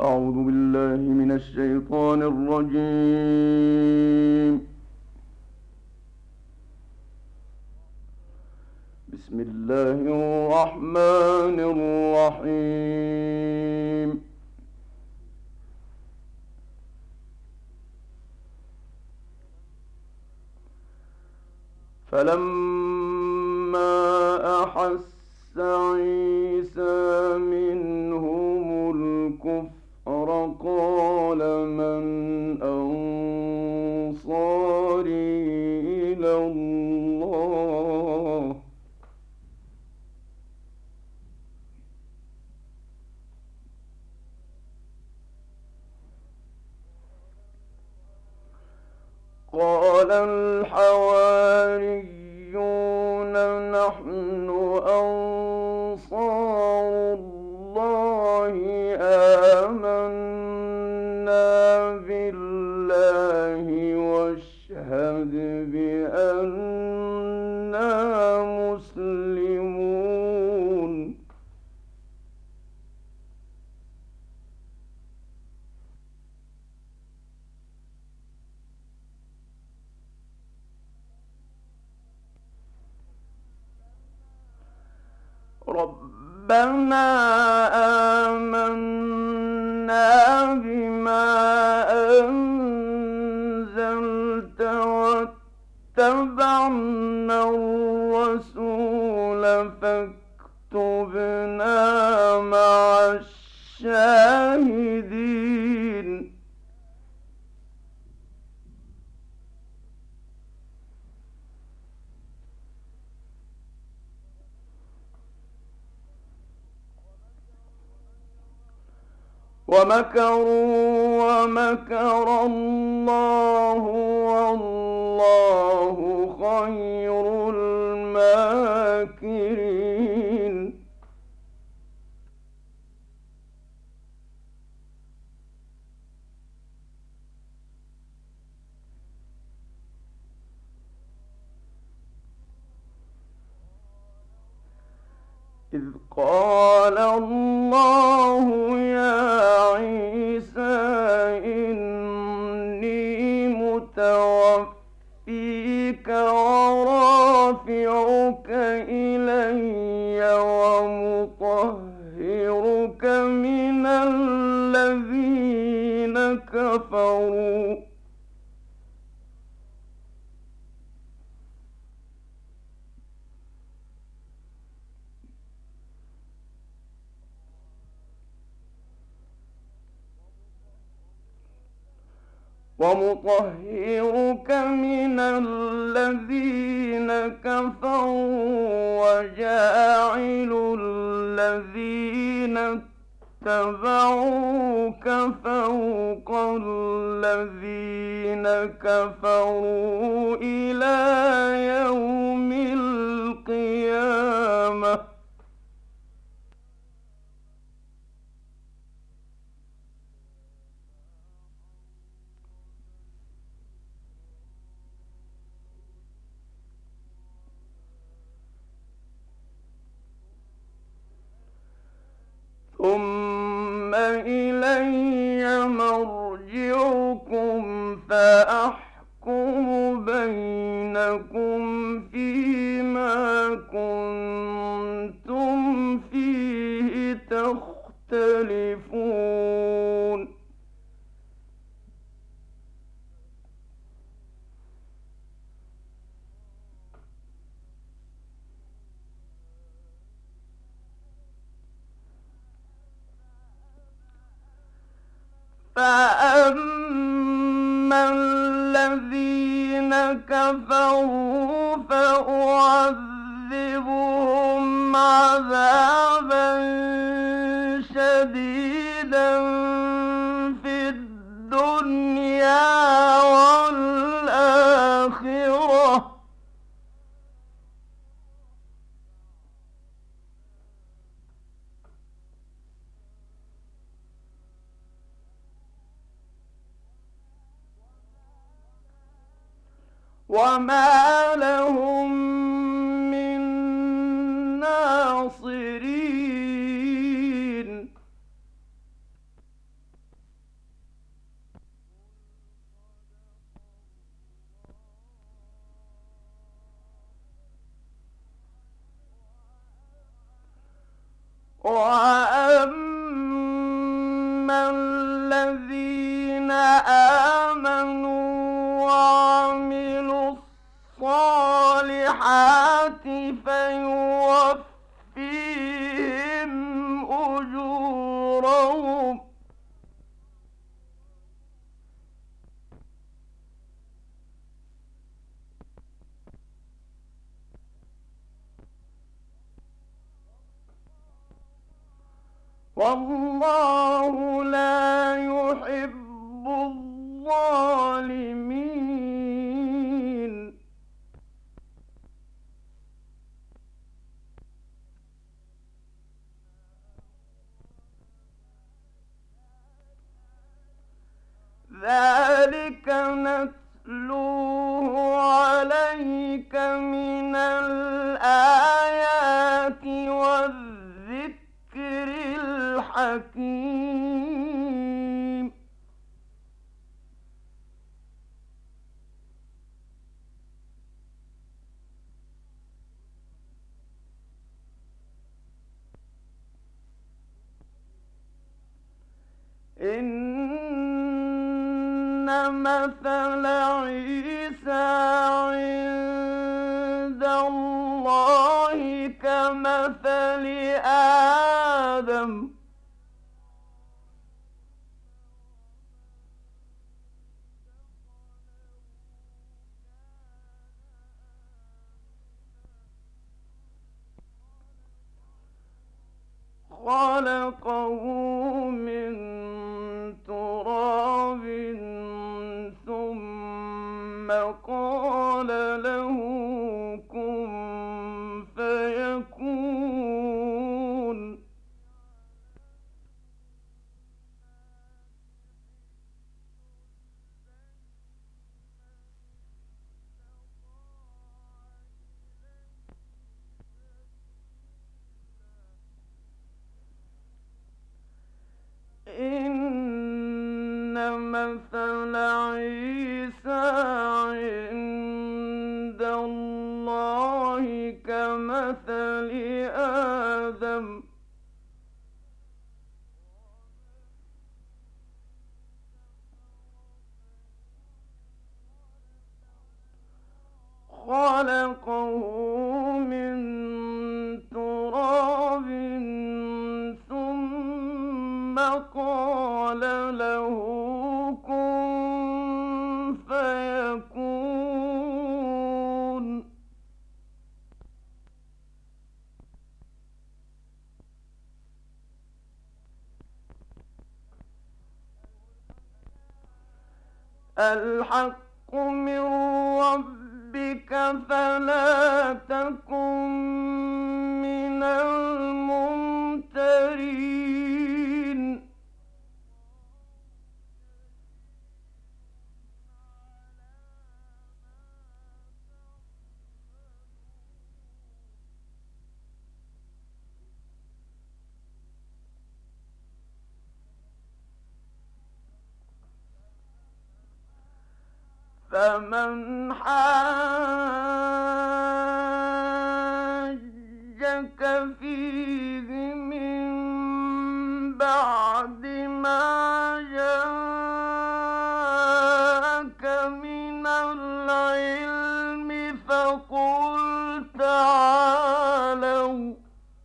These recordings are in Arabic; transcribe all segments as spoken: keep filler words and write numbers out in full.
أعوذ بالله من الشيطان الرجيم. بسم الله الرحمن الرحيم. فلما أحس عيسى منهم الكفر قال من أنصاري إلى الله قال الحواريون نحن أنصار الله آمنا بالله واشهد بأننا مسلمون. ربنا آمنا بما أنزلت واتبعنا الرسول فاكتبنا مع الشاهدين. ومكروا ومكر الله والله خير الماكرين. إذ قال الله يا عيسى إني متوفيك ورافعك إلي ومطهرك من الذين كفروا ومطهرك من الذين كفروا وجاعل الذين اتبعوك فوق الذين كفروا إلى يوم القيامة. ثم إلي مرجعكم فأحكم بينكم فيما كنتم فيه تختلفون. فأما الذين كفروا فأعذبهم عذابا شديدا في الدنيا والآخرة وما لهم من ناصرين. وأما الذين آمنوا وعملوا الصالحات فيوفيهم أجورهم والله لا يحب الظالمين. ذلك نتلوه عليك من الآيات والذكر الحكيم. إن مثل عيسى عند الله كمثل آدم خلقه من تراب ثم قال له كن فيكون. إن مثل عيسى عند الله كمثل آدم خلقه من تراب ثم قال له كن فيكون. الحق من ربك فلا تكن من الممترين. فمن حاجك فيه من بعد ما جاءك من العلم فقل تعالوا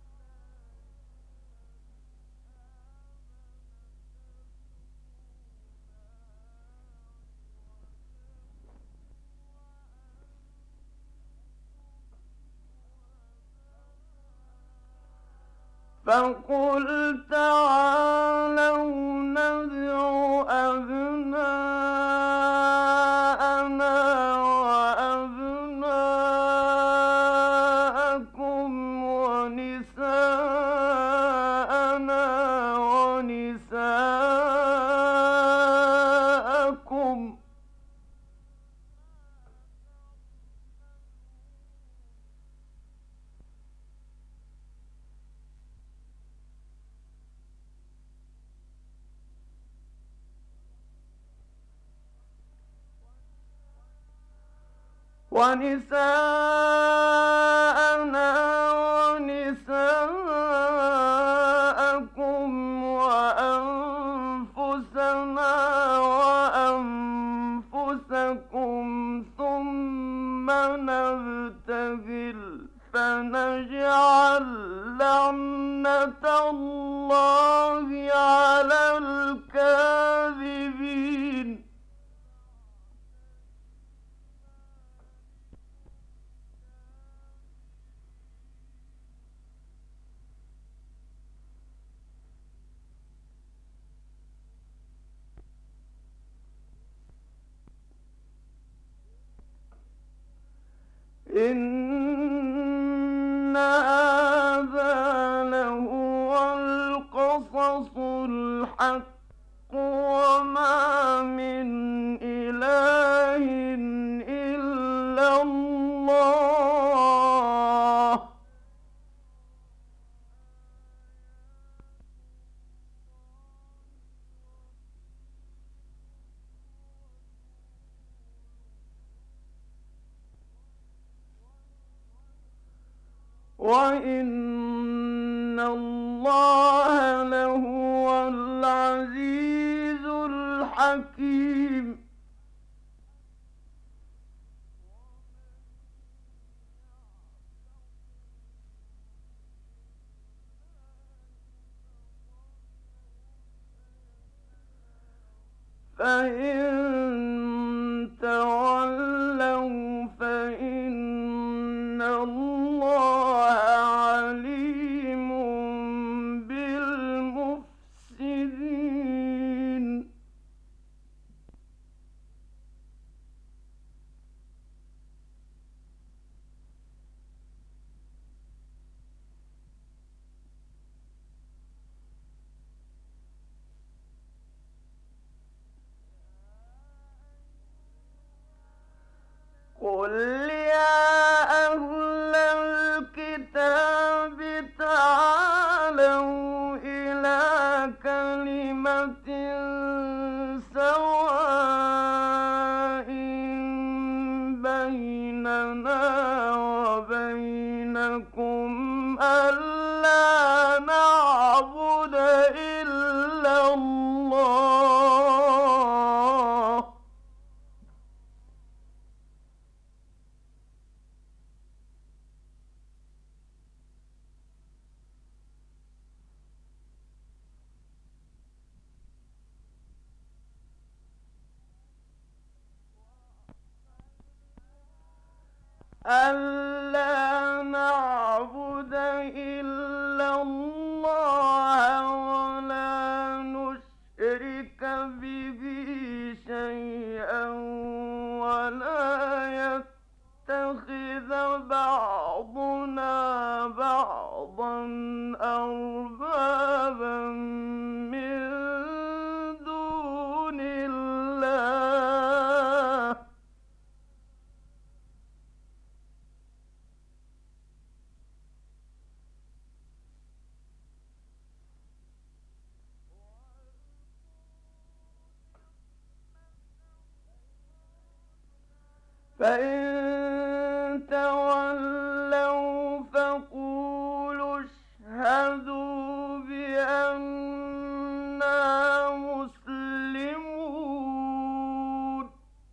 فقل تعالوا ندع أبناءنا وأبناءكم ونساءنا ونساءكم ونساءنا ونساءكم نجعل لعنة الله على الكاذبين إن هذا لهو القصص الحق وما من إله إلا الله وإن الله لهو العزيز الحكيم فإن تولوا فإن الله عليم بالمفسدين قل يا أهل الكتاب تعالوا إلى كلمة سواء بيننا وبينكم ألا نعبد إلا الله ألا نعبد إلا الله ولا نشرك به شيئا ولا يتخذ بعضنا بعضا أربابا من دون الله فإن تولوا فقولوا اشهدوا بأننا مسلمون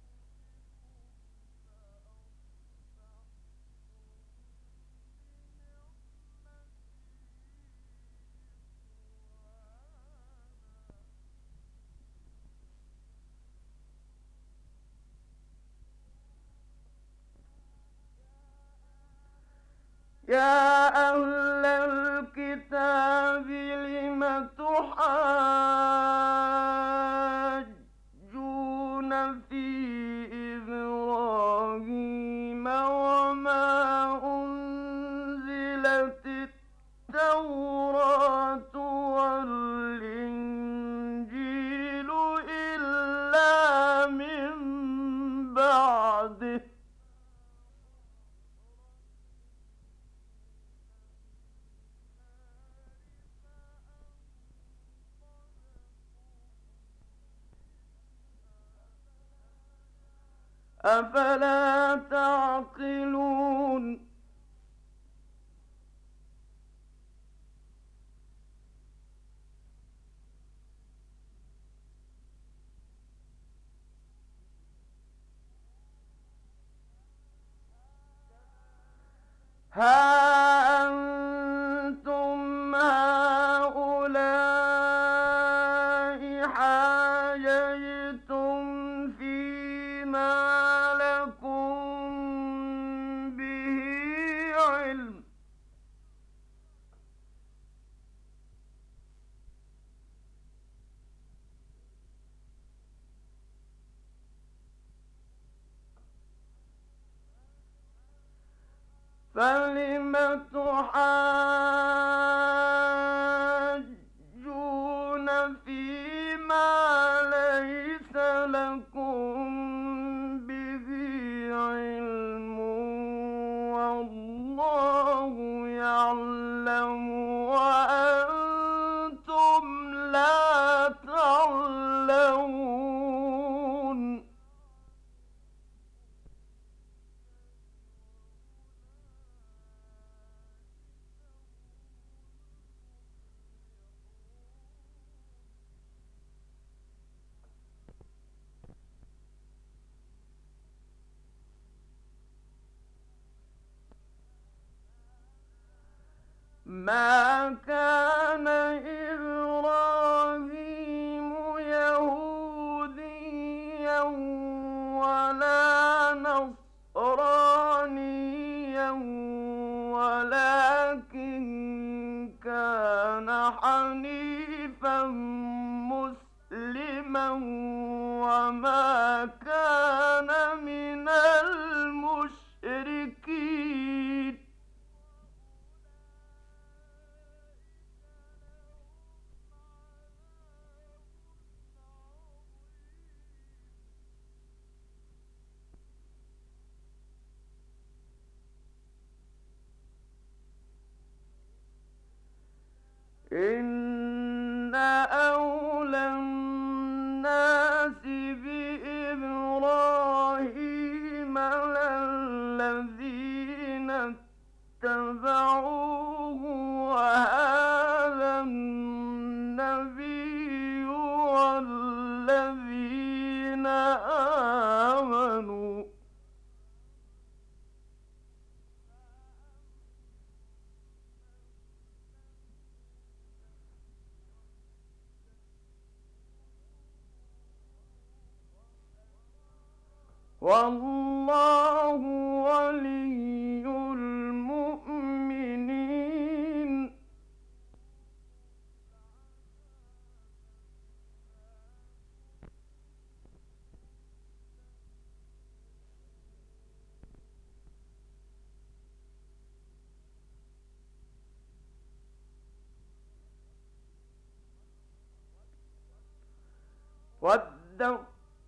يا أهل الكتاب لم تحاجون في إبراهيم وما أنزلت التوراة والإنجيل إلا من بعده أفلا تعقلون ها فلم تحاجون فيما ليس لكم به علم والله يعلم وأنتم لا تعلمون. ما كان إبراهيم يهوديا ولا نصرانيا ولكن كان حنيفا مسلما وما كان من المشركين. إن أولى الناس بإبراهيم للذين اتبعوه وهذا النبي والذين آمنوا. والله ولي المؤمنين. ود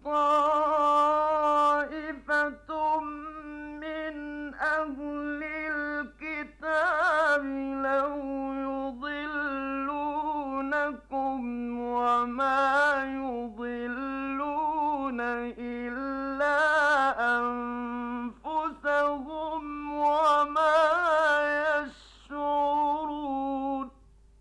طائفة من أهل الكتاب لو يضلونكم وما يضلون إلا أنفسهم وما يشعرون.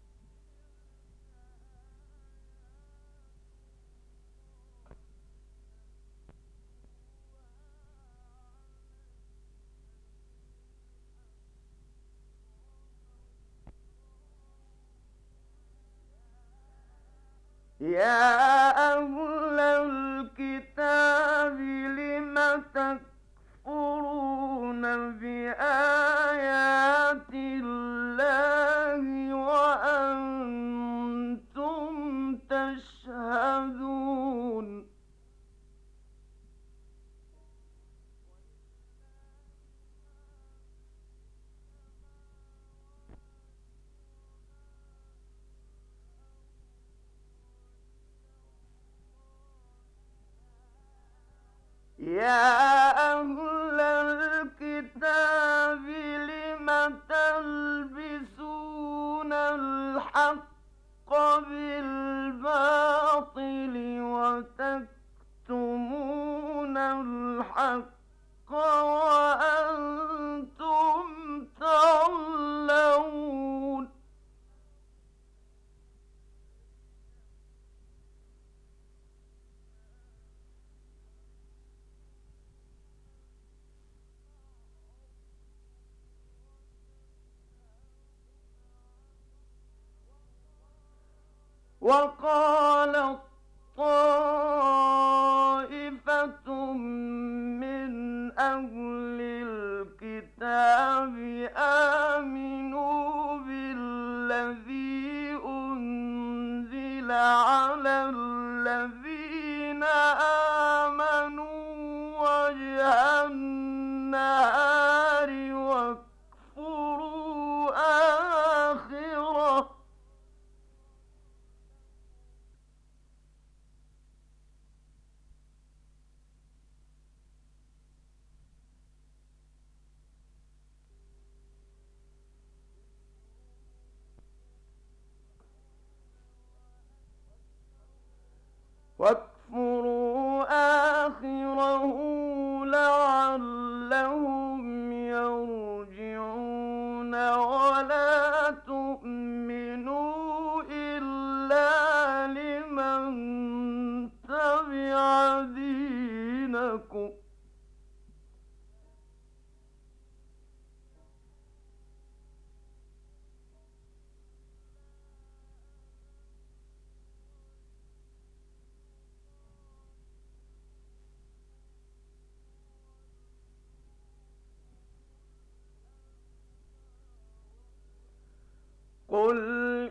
يا أهل الكتاب لم تكفرون بآيات الله وأنتم تشهدون. يا أهل الكتاب لم تلبسون الحق بالباطل وتكتمون الحق وأنتم تعلمون. وقالت طائفة من أهل الكتاب آمنوا بالذي أنزل على الذين آمنوا وجه النهار واكفروا واكفروا آخره لعلهم يرجعون ولا تؤمنوا إلا لمن تبع دينكم قل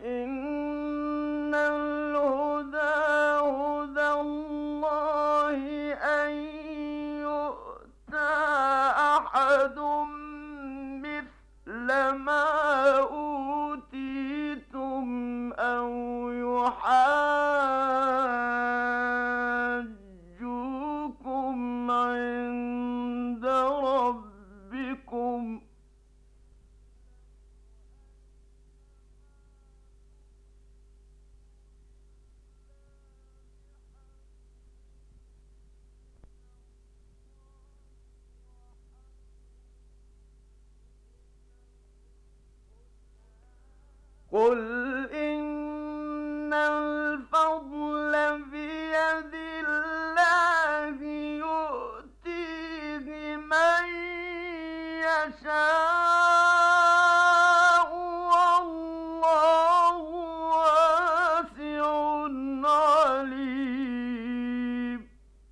إن الهدى هدى الله أن يؤتى أحد مثل ما أوتيتم أو يحاجوكم عند ربكم قل إن الفضل بيد الله يؤتيه من يشاء والله واسع عليم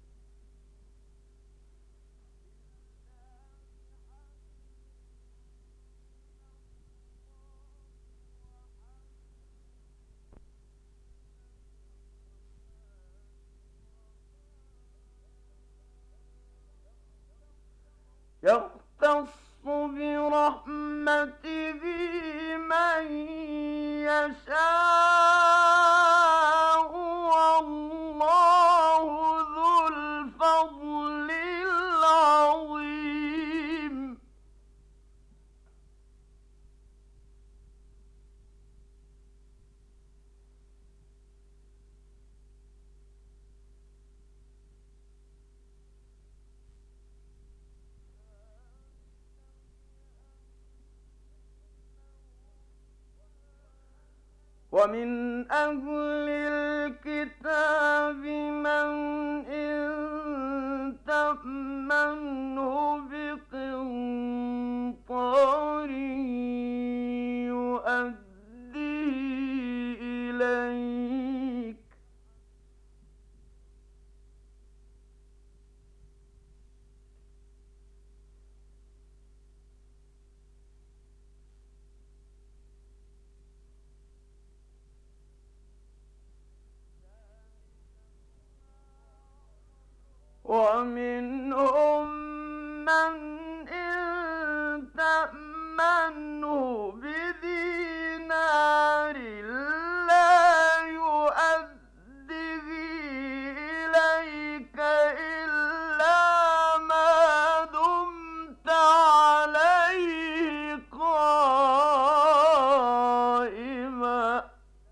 يختص برحمته من يشاء والله ذو الفضل العظيم ومن أهل الكتاب من إن تأمنه بقنطار يؤديه إليك ومنهم من إن تأمنه بدينار لا يؤديه إليك إلا ما دمت عليه قائما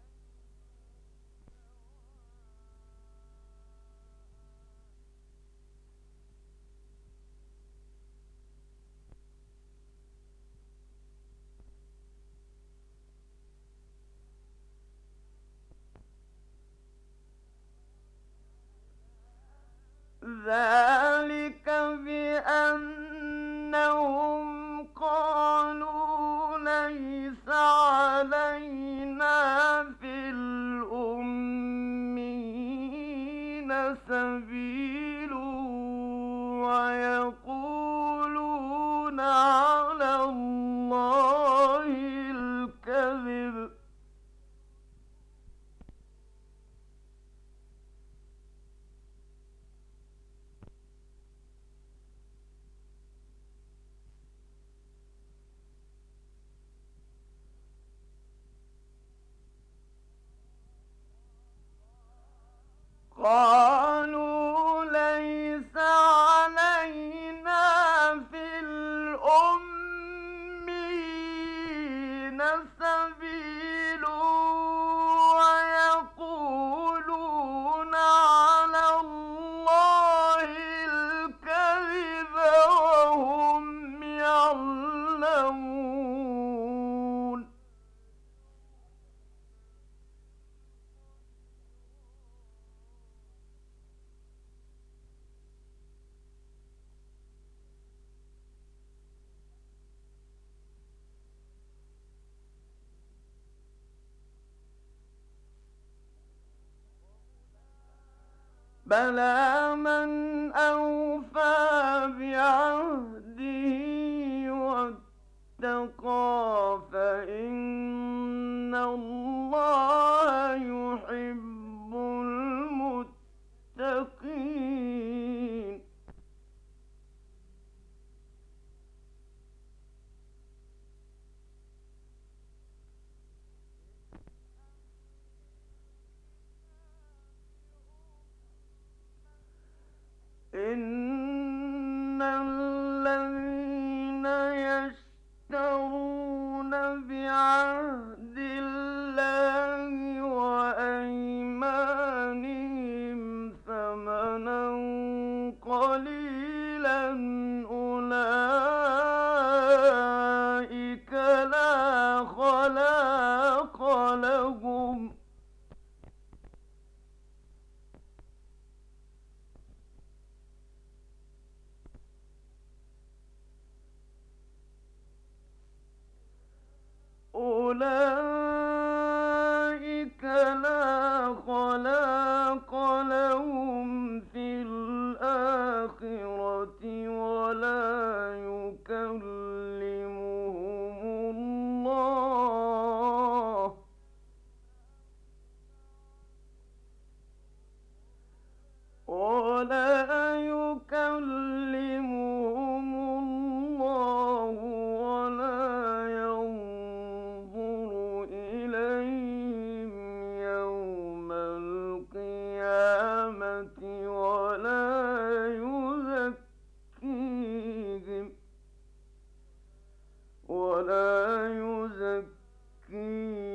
ذلك بأنهم قالوا ليس علينا في الأمين سبيل ويقولون على الله الكذب قالوا ليس علينا في الأمين سبيل ويقولون على بلى من أوفى بعهده واتقى فإن الله يحب المتقين. إن الذين يشترون بعهد الله وأيمانهم ثمنا قليلا أولئك لا خلاق لهم أولئك لا خلاق لهم في الآخرة ولا يكلمهم الله ولا يكلمهم الله ولا ينظر إليهم يوم القيامة ولا يزكيهم ولا يزكيهم